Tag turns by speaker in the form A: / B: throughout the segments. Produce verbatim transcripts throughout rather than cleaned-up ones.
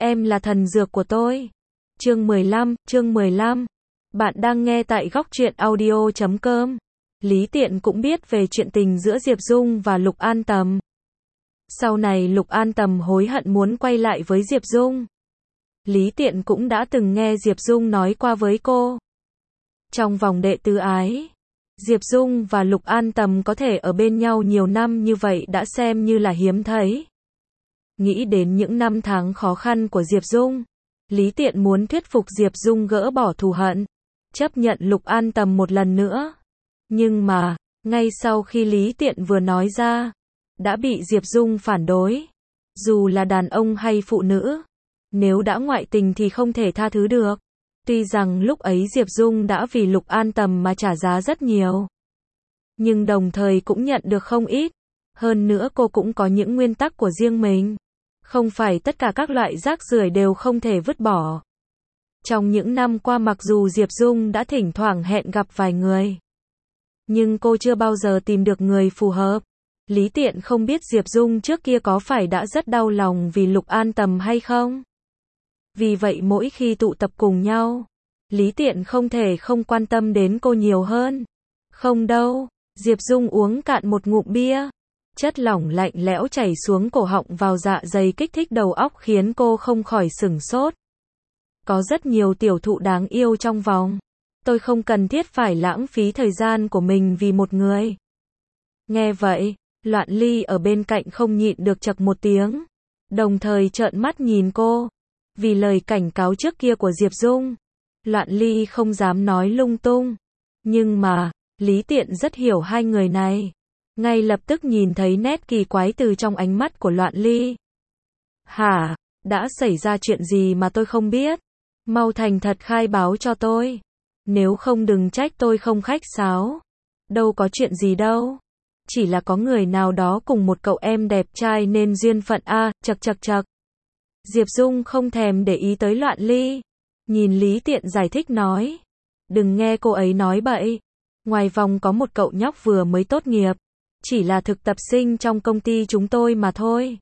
A: em là thần dược của tôi. Chương mười lăm, chương mười lăm. Bạn đang nghe tại góc truyện audio chấm com. Lý Tiện cũng biết về chuyện tình giữa Diệp Dung và Lục An Tầm. Sau này Lục An Tầm hối hận muốn quay lại với Diệp Dung. Lý Tiện cũng đã từng nghe Diệp Dung nói qua với cô. Trong vòng đệ tứ ái, Diệp Dung và Lục An Tầm có thể ở bên nhau nhiều năm như vậy đã xem như là hiếm thấy. Nghĩ đến những năm tháng khó khăn của Diệp Dung, Lý Tiện muốn thuyết phục Diệp Dung gỡ bỏ thù hận, chấp nhận Lục An Tầm một lần nữa. Nhưng mà, ngay sau khi Lý Tiện vừa nói ra, đã bị Diệp Dung phản đối. Dù là đàn ông hay phụ nữ, nếu đã ngoại tình thì không thể tha thứ được. Tuy rằng lúc ấy Diệp Dung đã vì Lục An Tầm mà trả giá rất nhiều, nhưng đồng thời cũng nhận được không ít. Hơn nữa cô cũng có những nguyên tắc của riêng mình. Không phải tất cả các loại rác rưởi đều không thể vứt bỏ. Trong những năm qua mặc dù Diệp Dung đã thỉnh thoảng hẹn gặp vài người, nhưng cô chưa bao giờ tìm được người phù hợp. Lý Tiện không biết Diệp Dung trước kia có phải đã rất đau lòng vì Lục An Tầm hay không. Vì vậy mỗi khi tụ tập cùng nhau, Lý Tiện không thể không quan tâm đến cô nhiều hơn. Không đâu, Diệp Dung uống cạn một ngụm bia. Chất lỏng lạnh lẽo chảy xuống cổ họng vào dạ dày kích thích đầu óc khiến cô không khỏi sửng sốt. Có rất nhiều tiểu thụ đáng yêu trong vòng. Tôi không cần thiết phải lãng phí thời gian của mình vì một người. Nghe vậy, Loạn Ly ở bên cạnh không nhịn được chậc một tiếng. Đồng thời trợn mắt nhìn cô. Vì lời cảnh cáo trước kia của Diệp Dung, Loạn Ly không dám nói lung tung. Nhưng mà, Lý Tiện rất hiểu hai người này. Ngay lập tức nhìn thấy nét kỳ quái từ trong ánh mắt của Loạn Ly. Hả? Đã xảy ra chuyện gì mà tôi không biết? Mau thành thật khai báo cho tôi. Nếu không đừng trách tôi không khách sáo. Đâu có chuyện gì đâu. Chỉ là có người nào đó cùng một cậu em đẹp trai nên duyên phận a, chậc chậc chậc. Diệp Dung không thèm để ý tới Loạn Ly. Nhìn Lý Tiện giải thích nói. Đừng nghe cô ấy nói bậy. Ngoài vòng có một cậu nhóc vừa mới tốt nghiệp. Chỉ là thực tập sinh trong công ty chúng tôi mà thôi.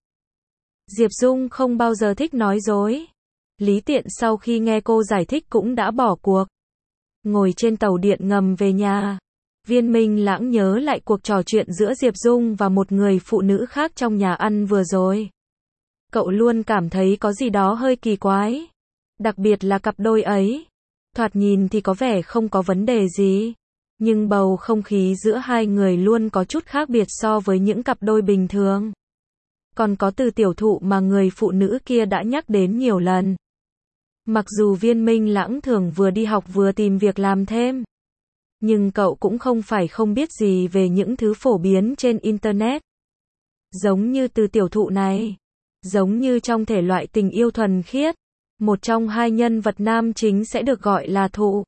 A: Diệp Dung không bao giờ thích nói dối. Lý Tiện sau khi nghe cô giải thích cũng đã bỏ cuộc. Ngồi trên tàu điện ngầm về nhà, Viên Minh Lãng nhớ lại cuộc trò chuyện giữa Diệp Dung và một người phụ nữ khác trong nhà ăn vừa rồi. Cậu luôn cảm thấy có gì đó hơi kỳ quái. Đặc biệt là cặp đôi ấy. Thoạt nhìn thì có vẻ không có vấn đề gì. Nhưng bầu không khí giữa hai người luôn có chút khác biệt so với những cặp đôi bình thường. Còn có từ tiểu thụ mà người phụ nữ kia đã nhắc đến nhiều lần. Mặc dù Viên Minh Lãng thường vừa đi học vừa tìm việc làm thêm, nhưng cậu cũng không phải không biết gì về những thứ phổ biến trên Internet. Giống như từ tiểu thụ này, giống như trong thể loại tình yêu thuần khiết, một trong hai nhân vật nam chính sẽ được gọi là thụ.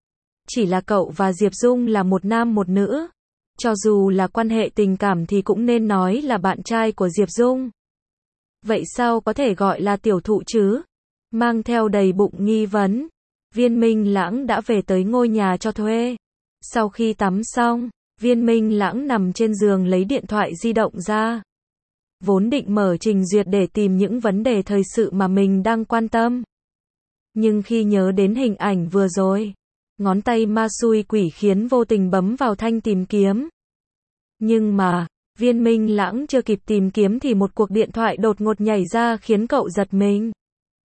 A: Chỉ là cậu và Diệp Dung là một nam một nữ. Cho dù là quan hệ tình cảm thì cũng nên nói là bạn trai của Diệp Dung. Vậy sao có thể gọi là tiểu thụ chứ? Mang theo đầy bụng nghi vấn, Viên Minh Lãng đã về tới ngôi nhà cho thuê. Sau khi tắm xong, Viên Minh Lãng nằm trên giường lấy điện thoại di động ra. Vốn định mở trình duyệt để tìm những vấn đề thời sự mà mình đang quan tâm. Nhưng khi nhớ đến hình ảnh vừa rồi, ngón tay ma xui quỷ khiến vô tình bấm vào thanh tìm kiếm. Nhưng mà, Viên Minh Lãng chưa kịp tìm kiếm thì một cuộc điện thoại đột ngột nhảy ra khiến cậu giật mình.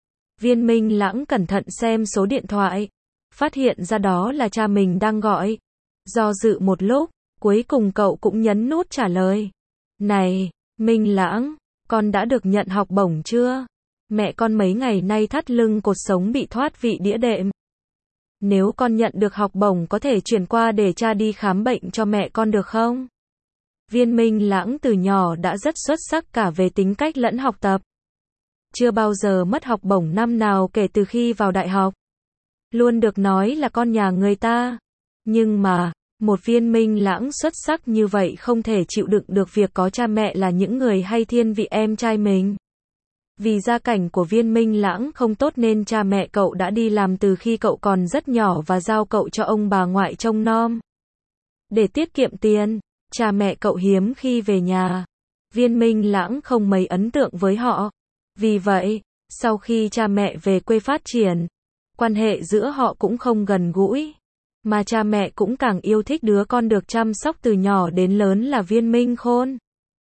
A: Viên Minh Lãng cẩn thận xem số điện thoại, phát hiện ra đó là cha mình đang gọi. Do dự một lúc, cuối cùng cậu cũng nhấn nút trả lời. Này, Minh Lãng, con đã được nhận học bổng chưa? Mẹ con mấy ngày nay thắt lưng cột sống bị thoát vị đĩa đệm. Nếu con nhận được học bổng có thể chuyển qua để cha đi khám bệnh cho mẹ con được không? Viên Minh Lãng từ nhỏ đã rất xuất sắc cả về tính cách lẫn học tập. Chưa bao giờ mất học bổng năm nào kể từ khi vào đại học. Luôn được nói là con nhà người ta. Nhưng mà, một Viên Minh Lãng xuất sắc như vậy không thể chịu đựng được việc có cha mẹ là những người hay thiên vị em trai mình. Vì gia cảnh của Viên Minh Lãng không tốt nên cha mẹ cậu đã đi làm từ khi cậu còn rất nhỏ và giao cậu cho ông bà ngoại trông nom. Để tiết kiệm tiền, cha mẹ cậu hiếm khi về nhà. Viên Minh Lãng không mấy ấn tượng với họ. Vì vậy, Sau khi cha mẹ về quê phát triển, quan hệ giữa họ cũng không gần gũi, mà cha mẹ cũng càng yêu thích đứa con được chăm sóc từ nhỏ đến lớn là Viên Minh Khôn.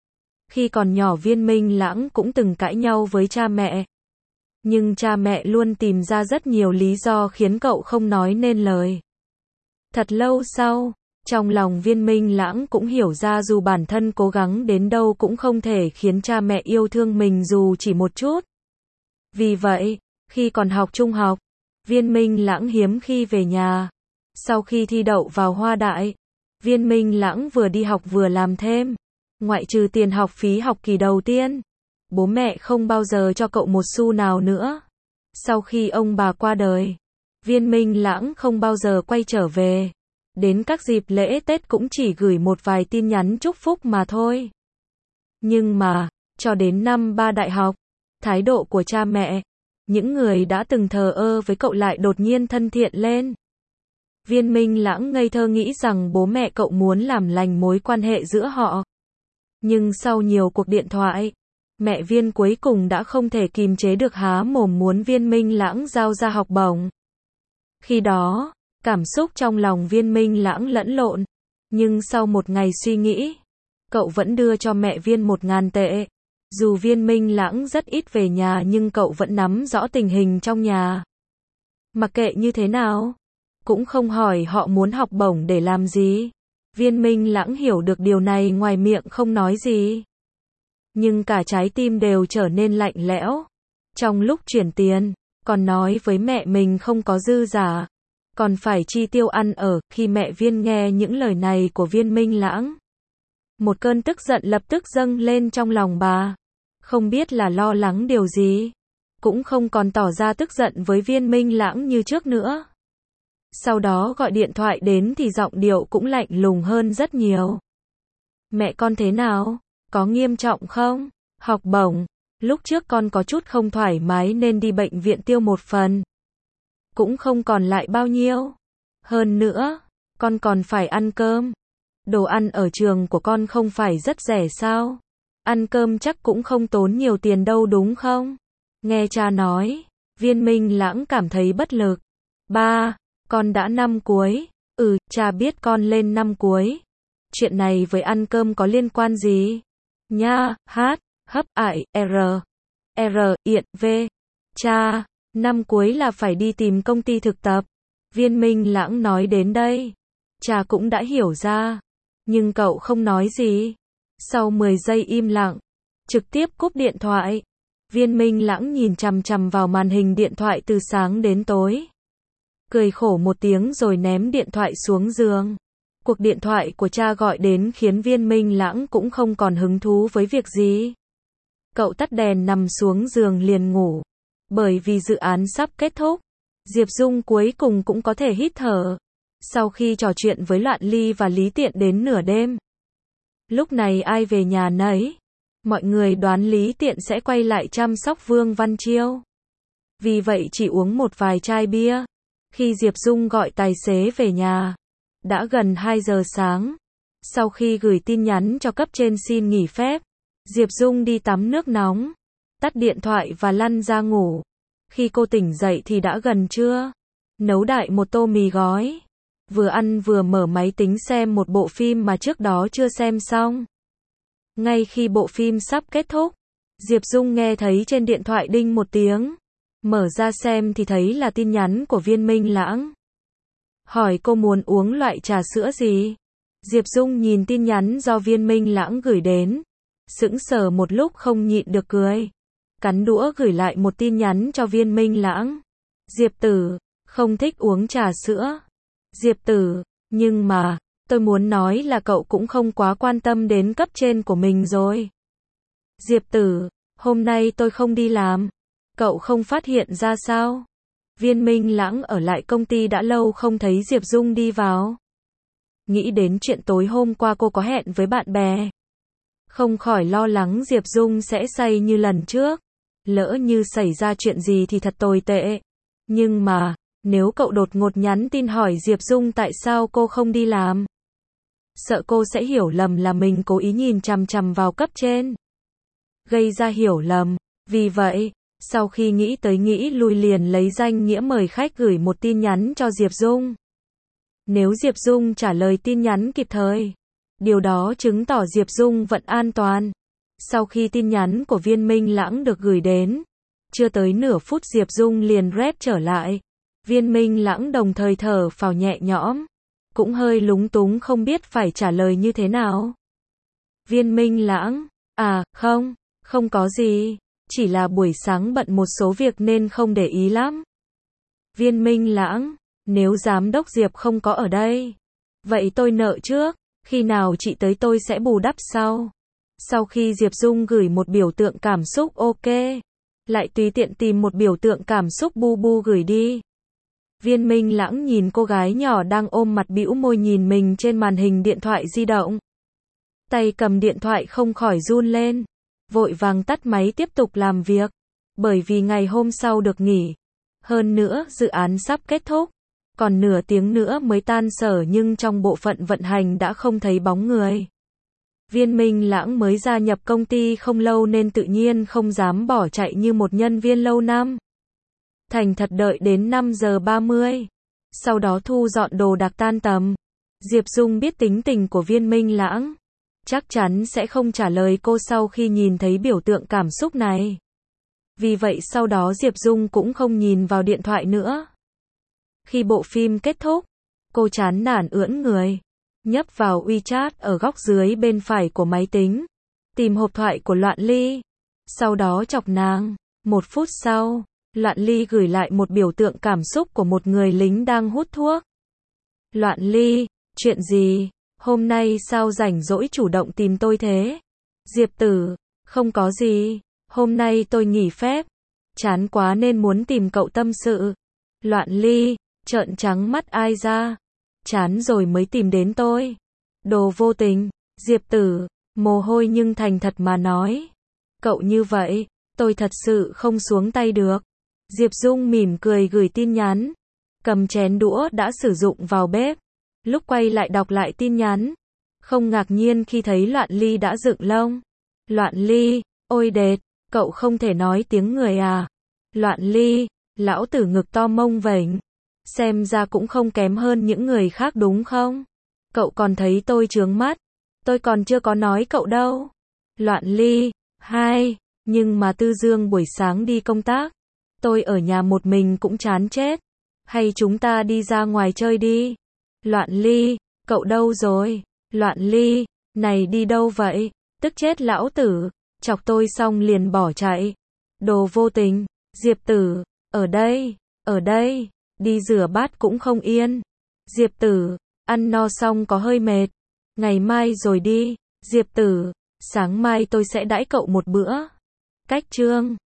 A: Khi còn nhỏ Viên Minh Lãng cũng từng cãi nhau với cha mẹ. Nhưng cha mẹ luôn tìm ra rất nhiều lý do khiến cậu không nói nên lời. Thật lâu sau, trong lòng Viên Minh Lãng cũng hiểu ra dù bản thân cố gắng đến đâu cũng không thể khiến cha mẹ yêu thương mình dù chỉ một chút. Vì vậy, khi còn học trung học, Viên Minh Lãng hiếm khi về nhà. Sau khi thi đậu vào Hoa Đại, Viên Minh Lãng vừa đi học vừa làm thêm. Ngoại trừ tiền học phí học kỳ đầu tiên, bố mẹ không bao giờ cho cậu một xu nào nữa. Sau khi ông bà qua đời, Viên Minh Lãng không bao giờ quay trở về. Đến các dịp lễ Tết cũng chỉ gửi một vài tin nhắn chúc phúc mà thôi. Nhưng mà, cho đến năm ba đại học, thái độ của cha mẹ, những người đã từng thờ ơ với cậu lại đột nhiên thân thiện lên. Viên Minh Lãng ngây thơ nghĩ rằng bố mẹ cậu muốn làm lành mối quan hệ giữa họ. Nhưng sau nhiều cuộc điện thoại, mẹ Viên cuối cùng đã không thể kìm chế được há mồm muốn Viên Minh Lãng giao ra học bổng. Khi đó, cảm xúc trong lòng Viên Minh Lãng lẫn lộn. Nhưng sau một ngày suy nghĩ, cậu vẫn đưa cho mẹ Viên một ngàn tệ. Dù Viên Minh Lãng rất ít về nhà nhưng cậu vẫn nắm rõ tình hình trong nhà. Mặc kệ như thế nào, cũng không hỏi họ muốn học bổng để làm gì. Viên Minh Lãng hiểu được điều này ngoài miệng không nói gì. Nhưng cả trái tim đều trở nên lạnh lẽo. Trong lúc chuyển tiền, còn nói với mẹ mình không có dư giả, còn phải chi tiêu ăn ở. Khi mẹ Viên nghe những lời này của Viên Minh Lãng, một cơn tức giận lập tức dâng lên trong lòng bà. Không biết là lo lắng điều gì, cũng không còn tỏ ra tức giận với Viên Minh Lãng như trước nữa. Sau đó gọi điện thoại đến thì giọng điệu cũng lạnh lùng hơn rất nhiều. Mẹ con thế nào? Có nghiêm trọng không? Học bổng. Lúc trước con có chút không thoải mái nên đi bệnh viện tiêu một phần. Cũng không còn lại bao nhiêu. Hơn nữa, con còn phải ăn cơm. Đồ ăn ở trường của con không phải rất rẻ sao? Ăn cơm chắc cũng không tốn nhiều tiền đâu đúng không? Nghe cha nói, Viên Minh Lãng cảm thấy bất lực. Ba, con đã năm cuối. Ừ, cha biết con lên năm cuối. Chuyện này với ăn cơm có liên quan gì? Nha, hát, hấp ải, r, r, iện, v. Cha, năm cuối là phải đi tìm công ty thực tập. Viên Minh Lãng nói đến đây. Cha cũng đã hiểu ra. Nhưng cậu không nói gì. Sau mười giây im lặng, trực tiếp cúp điện thoại. Viên Minh Lãng nhìn chằm chằm vào màn hình điện thoại từ sáng đến tối. Cười khổ một tiếng rồi ném điện thoại xuống giường. Cuộc điện thoại của cha gọi đến khiến Viên Minh Lãng cũng không còn hứng thú với việc gì. Cậu tắt đèn nằm xuống giường liền ngủ. Bởi vì dự án sắp kết thúc, Diệp Dung cuối cùng cũng có thể hít thở. Sau khi trò chuyện với Loạn Ly và Lý Tiện đến nửa đêm, lúc này ai về nhà nấy. Mọi người đoán Lý Tiện sẽ quay lại chăm sóc Vương Văn Chiêu. Vì vậy chỉ uống một vài chai bia. Khi Diệp Dung gọi tài xế về nhà, đã gần hai giờ sáng. Sau khi gửi tin nhắn cho cấp trên xin nghỉ phép, Diệp Dung đi tắm nước nóng, tắt điện thoại và lăn ra ngủ. Khi cô tỉnh dậy thì đã gần trưa. Nấu đại một tô mì gói. Vừa ăn vừa mở máy tính xem một bộ phim mà trước đó chưa xem xong. Ngay khi bộ phim sắp kết thúc, Diệp Dung nghe thấy trên điện thoại đinh một tiếng. Mở ra xem thì thấy là tin nhắn của Viên Minh Lãng. Hỏi cô muốn uống loại trà sữa gì? Diệp Dung nhìn tin nhắn do Viên Minh Lãng gửi đến. Sững sờ một lúc không nhịn được cười. Cắn đũa gửi lại một tin nhắn cho Viên Minh Lãng. Diệp Tử, không thích uống trà sữa. Diệp Tử, nhưng mà, tôi muốn nói là cậu cũng không quá quan tâm đến cấp trên của mình rồi. Diệp Tử, hôm nay tôi không đi làm. Cậu không phát hiện ra sao? Viên Minh Lãng ở lại công ty đã lâu không thấy Diệp Dung đi vào. Nghĩ đến chuyện tối hôm qua cô có hẹn với bạn bè. Không khỏi lo lắng Diệp Dung sẽ say như lần trước. Lỡ như xảy ra chuyện gì thì thật tồi tệ. Nhưng mà, nếu cậu đột ngột nhắn tin hỏi Diệp Dung tại sao cô không đi làm, sợ cô sẽ hiểu lầm là mình cố ý nhìn chằm chằm vào cấp trên, gây ra hiểu lầm. Vì vậy, Sau khi nghĩ tới nghĩ lui liền lấy danh nghĩa mời khách gửi một tin nhắn cho Diệp Dung. Nếu Diệp Dung trả lời tin nhắn kịp thời, điều đó chứng tỏ Diệp Dung vẫn an toàn. Sau khi tin nhắn của Viên Minh Lãng được gửi đến, chưa tới nửa phút Diệp Dung liền rep trở lại. Viên Minh Lãng đồng thời thở phào nhẹ nhõm, cũng hơi lúng túng không biết phải trả lời như thế nào. Viên Minh Lãng, à, không, không có gì, chỉ là buổi sáng bận một số việc nên không để ý lắm. Viên Minh Lãng, nếu giám đốc Diệp không có ở đây, vậy tôi nợ trước, khi nào chị tới tôi sẽ bù đắp sau. Sau khi Diệp Dung gửi một biểu tượng cảm xúc ok, lại tùy tiện tìm một biểu tượng cảm xúc bu bu gửi đi. Viên Minh Lãng nhìn cô gái nhỏ đang ôm mặt bĩu môi nhìn mình trên màn hình điện thoại di động. Tay cầm điện thoại không khỏi run lên, vội vàng tắt máy tiếp tục làm việc, bởi vì ngày hôm sau được nghỉ. Hơn nữa, dự án sắp kết thúc, còn nửa tiếng nữa mới tan sở nhưng trong bộ phận vận hành đã không thấy bóng người. Viên Minh Lãng mới gia nhập công ty không lâu nên tự nhiên không dám bỏ chạy như một nhân viên lâu năm. Thành thật đợi đến năm giờ ba mươi, sau đó thu dọn đồ đạc tan tầm. Diệp Dung biết tính tình của Viên Minh Lãng, chắc chắn sẽ không trả lời cô sau khi nhìn thấy biểu tượng cảm xúc này. Vì vậy sau đó Diệp Dung cũng không nhìn vào điện thoại nữa. Khi bộ phim kết thúc, cô chán nản ưỡn người, nhấp vào WeChat ở góc dưới bên phải của máy tính, tìm hộp thoại của Loạn Ly, sau đó chọc nàng. Một phút sau, Loạn Ly gửi lại một biểu tượng cảm xúc của một người lính đang hút thuốc. Loạn Ly, chuyện gì? Hôm nay sao rảnh rỗi chủ động tìm tôi thế? Diệp Tử, không có gì, hôm nay tôi nghỉ phép, chán quá nên muốn tìm cậu tâm sự. Loạn Ly, trợn trắng mắt ai ra? Chán rồi mới tìm đến tôi. Đồ vô tình. Diệp Tử, mồ hôi nhưng thành thật mà nói. Cậu như vậy, tôi thật sự không xuống tay được. Diệp Dung mỉm cười gửi tin nhắn, cầm chén đũa đã sử dụng vào bếp. Lúc quay lại đọc lại tin nhắn, không ngạc nhiên khi thấy Loạn Ly đã dựng lông. Loạn Ly, ôi đệt, cậu không thể nói tiếng người à? Loạn Ly, lão tử ngực to mông vểnh, xem ra cũng không kém hơn những người khác đúng không? Cậu còn thấy tôi chướng mắt, tôi còn chưa có nói cậu đâu. Loạn Ly, hai, nhưng mà Tư Dương buổi sáng đi công tác, tôi ở nhà một mình cũng chán chết, hay chúng ta đi ra ngoài chơi đi? Loạn Ly, cậu đâu rồi? Loạn Ly, này đi đâu vậy? Tức chết lão tử, chọc tôi xong liền bỏ chạy. Đồ vô tình. Diệp Tử, ở đây, ở đây, đi rửa bát cũng không yên. Diệp Tử, ăn no xong có hơi mệt, ngày mai rồi đi. Diệp Tử, sáng mai tôi sẽ đãi cậu một bữa. Cách chương